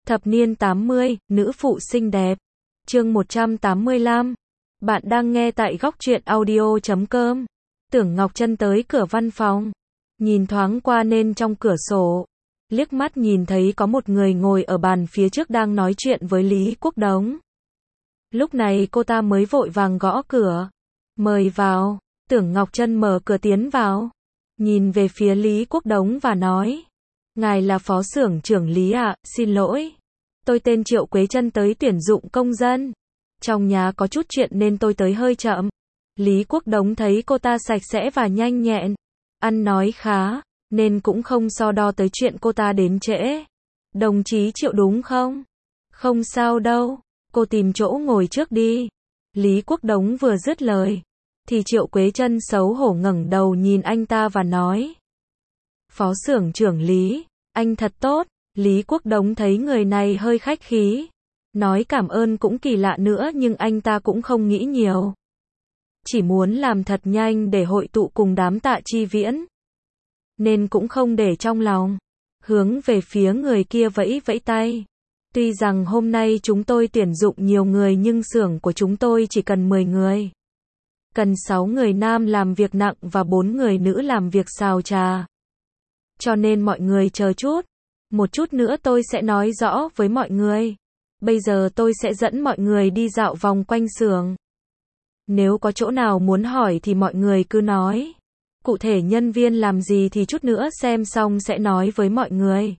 Thập niên 80, nữ phụ xinh đẹp. Chương 185. Bạn đang nghe tại góc truyện audio.com. Tưởng Ngọc Trân tới cửa văn phòng, nhìn thoáng qua nên trong cửa sổ, liếc mắt nhìn thấy có một người ngồi ở bàn phía trước đang nói chuyện với Lý Quốc Đống. Lúc này cô ta mới vội vàng gõ cửa. Mời vào. Tưởng Ngọc Trân mở cửa tiến vào, nhìn về phía Lý Quốc Đống và nói: Ngài là phó xưởng trưởng Lý ạ, xin lỗi. Tôi tên Triệu Quế Trân tới tuyển dụng công dân. Trong nhà có chút chuyện nên tôi tới hơi chậm. Lý Quốc Đống thấy cô ta sạch sẽ và nhanh nhẹn, ăn nói khá, nên cũng không so đo tới chuyện cô ta đến trễ. Đồng chí Triệu đúng không? Không sao đâu, cô tìm chỗ ngồi trước đi. Lý Quốc Đống vừa dứt lời, thì Triệu Quế Trân xấu hổ ngẩng đầu nhìn anh ta và nói: Phó xưởng trưởng Lý, anh thật tốt. Lý Quốc Đống thấy người này hơi khách khí, nói cảm ơn cũng kỳ lạ nữa, nhưng anh ta cũng không nghĩ nhiều, chỉ muốn làm thật nhanh để hội tụ cùng đám Tạ Chi Viễn, nên cũng không để trong lòng, hướng về phía người kia vẫy vẫy tay. Tuy rằng hôm nay chúng tôi tuyển dụng nhiều người nhưng xưởng của chúng tôi chỉ cần 10 người. Cần 6 người nam làm việc nặng và 4 người nữ làm việc xào trà. Cho nên mọi người chờ chút. Một chút nữa tôi sẽ nói rõ với mọi người. Bây giờ tôi sẽ dẫn mọi người đi dạo vòng quanh xưởng. Nếu có chỗ nào muốn hỏi thì mọi người cứ nói. Cụ thể nhân viên làm gì thì chút nữa xem xong sẽ nói với mọi người.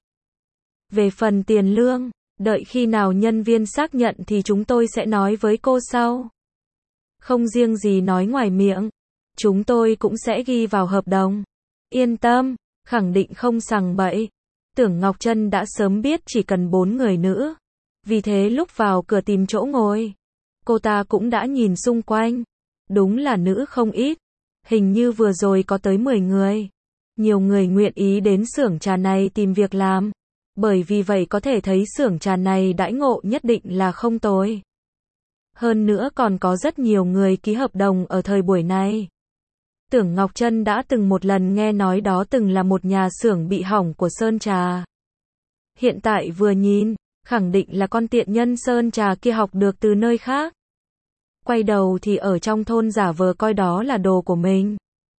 Về phần tiền lương, đợi khi nào nhân viên xác nhận thì chúng tôi sẽ nói với cô sau. Không riêng gì nói ngoài miệng, chúng tôi cũng sẽ ghi vào hợp đồng. Yên tâm, khẳng định không sằng bậy. Tưởng Ngọc Trân đã sớm biết chỉ cần 4 người nữ. Vì thế lúc vào cửa tìm chỗ ngồi, cô ta cũng đã nhìn xung quanh. Đúng là nữ không ít. Hình như vừa rồi có tới 10 người. Nhiều người nguyện ý đến xưởng trà này tìm việc làm. Bởi vì vậy có thể thấy xưởng trà này đãi ngộ nhất định là không tồi. Hơn nữa còn có rất nhiều người ký hợp đồng ở thời buổi này. Tưởng Ngọc Trân đã từng một lần nghe nói đó từng là một nhà xưởng bị hỏng của Sơn Trà. Hiện tại vừa nhìn, khẳng định là con tiện nhân Sơn Trà kia học được từ nơi khác. Quay đầu thì ở trong thôn giả vờ coi đó là đồ của mình.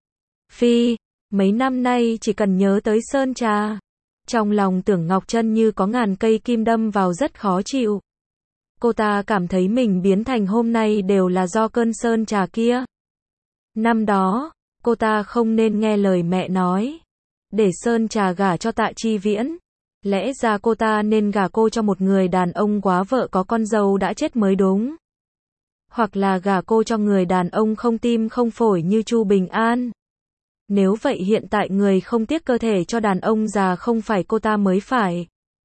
Phi, mấy năm nay chỉ cần nhớ tới Sơn Trà, trong lòng Tưởng Ngọc Trân như có ngàn cây kim đâm vào rất khó chịu. Cô ta cảm thấy mình biến thành hôm nay đều là do cơn Sơn Trà kia. Năm đó, cô ta không nên nghe lời mẹ nói, để Sơn Trà gả cho Tạ Chi Viễn. Lẽ ra cô ta nên gả cô cho một người đàn ông quá vợ có con dâu đã chết mới đúng. Hoặc là gả cô cho người đàn ông không tim không phổi như Chu Bình An. Nếu vậy hiện tại người không tiếc cơ thể cho đàn ông già không phải cô ta mới phải.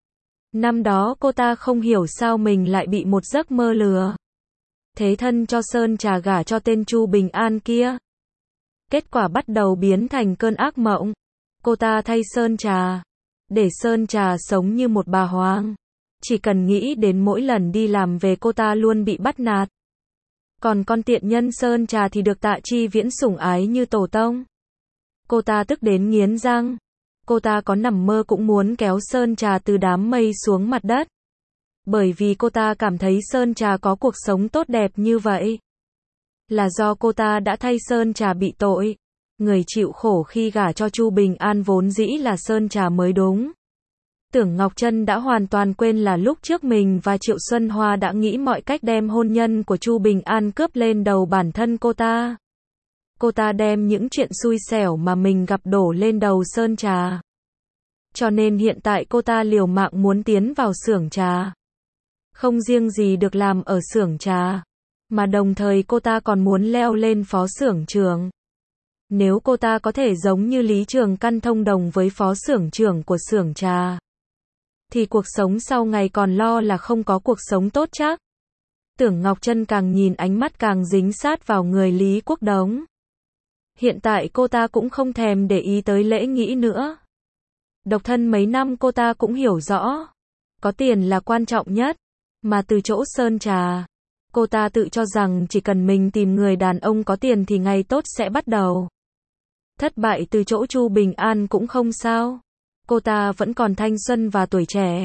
Năm đó cô ta không hiểu sao mình lại bị một giấc mơ lừa. Thế thân cho Sơn Trà gả cho tên Chu Bình An kia. Kết quả bắt đầu biến thành cơn ác mộng. Cô ta thay Sơn Trà, để Sơn Trà sống như một bà hoang. Chỉ cần nghĩ đến mỗi lần đi làm về cô ta luôn bị bắt nạt. Còn con tiện nhân Sơn Trà thì được Tạ Chi Viễn sủng ái như tổ tông. Cô ta tức đến nghiến răng. Cô ta có nằm mơ cũng muốn kéo Sơn Trà từ đám mây xuống mặt đất. Bởi vì cô ta cảm thấy Sơn Trà có cuộc sống tốt đẹp như vậy là do cô ta đã thay Sơn Trà bị tội. Người chịu khổ khi gả cho Chu Bình An vốn dĩ là Sơn Trà mới đúng. Tưởng Ngọc Trân đã hoàn toàn quên là lúc trước mình và Triệu Xuân Hoa đã nghĩ mọi cách đem hôn nhân của Chu Bình An cướp lên đầu bản thân cô ta. Cô ta đem những chuyện xui xẻo mà mình gặp đổ lên đầu Sơn Trà. Cho nên hiện tại cô ta liều mạng muốn tiến vào xưởng trà. Không riêng gì được làm ở xưởng trà, mà đồng thời cô ta còn muốn leo lên phó xưởng trưởng. Nếu cô ta có thể giống như Lý Trường Căn thông đồng với phó xưởng trưởng của xưởng trà, thì cuộc sống sau ngày còn lo là không có cuộc sống tốt chắc. Tưởng Ngọc Trân càng nhìn ánh mắt càng dính sát vào người Lý Quốc Đống. Hiện tại cô ta cũng không thèm để ý tới lễ nghĩ nữa. Độc thân mấy năm cô ta cũng hiểu rõ. Có tiền là quan trọng nhất. Mà từ chỗ Sơn Trà, cô ta tự cho rằng chỉ cần mình tìm người đàn ông có tiền thì ngày tốt sẽ bắt đầu. Thất bại từ chỗ Chu Bình An cũng không sao. Cô ta vẫn còn thanh xuân và tuổi trẻ.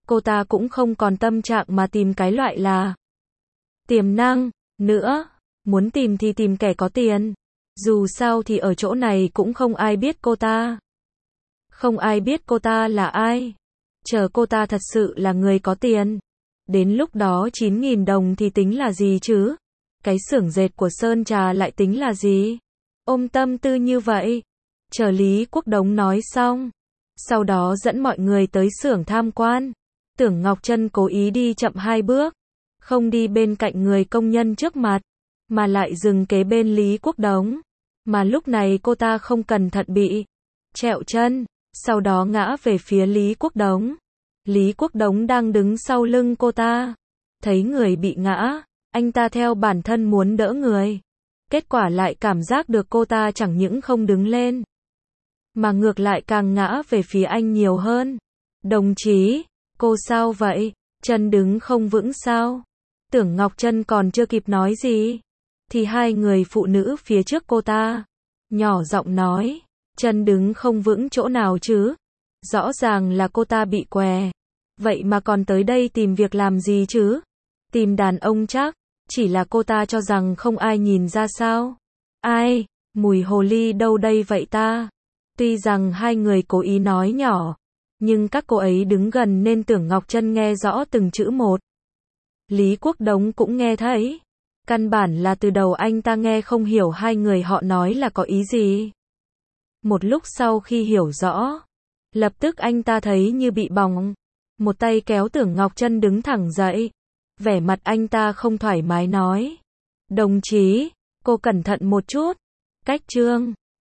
cô ta cũng không còn tâm trạng mà tìm cái loại là tiềm năng nữa. Muốn tìm thì tìm kẻ có tiền. Dù sao thì ở chỗ này cũng không ai biết cô ta. Không ai biết cô ta là ai. Chờ cô ta thật sự là người có tiền. Đến lúc đó 9.000 đồng thì tính là gì chứ? Cái xưởng dệt của Sơn Trà lại tính là gì? Ôm tâm tư như vậy. Chờ Lý Quốc Đống nói xong. Sau đó dẫn mọi người tới xưởng tham quan. Tưởng Ngọc Trân cố ý đi chậm 2 bước. Không đi bên cạnh người công nhân trước mặt. Mà lại dừng kế bên Lý Quốc Đống. Mà lúc này cô ta không cẩn thận bị trẹo chân. Sau đó ngã về phía Lý Quốc Đống. Lý Quốc Đống đang đứng sau lưng cô ta. Thấy người bị ngã, anh ta theo bản thân muốn đỡ người. Kết quả lại cảm giác được cô ta chẳng những không đứng lên, mà ngược lại càng ngã về phía anh nhiều hơn. Đồng chí, cô sao vậy? Chân đứng không vững sao? Tưởng Ngọc Trân còn chưa kịp nói gì, thì hai người phụ nữ phía trước cô ta nhỏ giọng nói, chân đứng không vững chỗ nào chứ? Rõ ràng là cô ta bị què. Vậy mà còn tới đây tìm việc làm gì chứ? Tìm đàn ông chắc. Chỉ là cô ta cho rằng không ai nhìn ra sao? Ai? Mùi hồ ly đâu đây vậy ta? Tuy rằng hai người cố ý nói nhỏ, nhưng các cô ấy đứng gần nên Tưởng Ngọc Trân nghe rõ từng chữ một. Lý Quốc Đống cũng nghe thấy. Căn bản là từ đầu anh ta nghe không hiểu hai người họ nói là có ý gì. Một lúc sau khi hiểu rõ, lập tức anh ta thấy như bị bỏng. Một tay kéo Tưởng Ngọc Trân đứng thẳng dậy. Vẻ mặt anh ta không thoải mái nói. Đồng chí, cô cẩn thận một chút. Cách trương.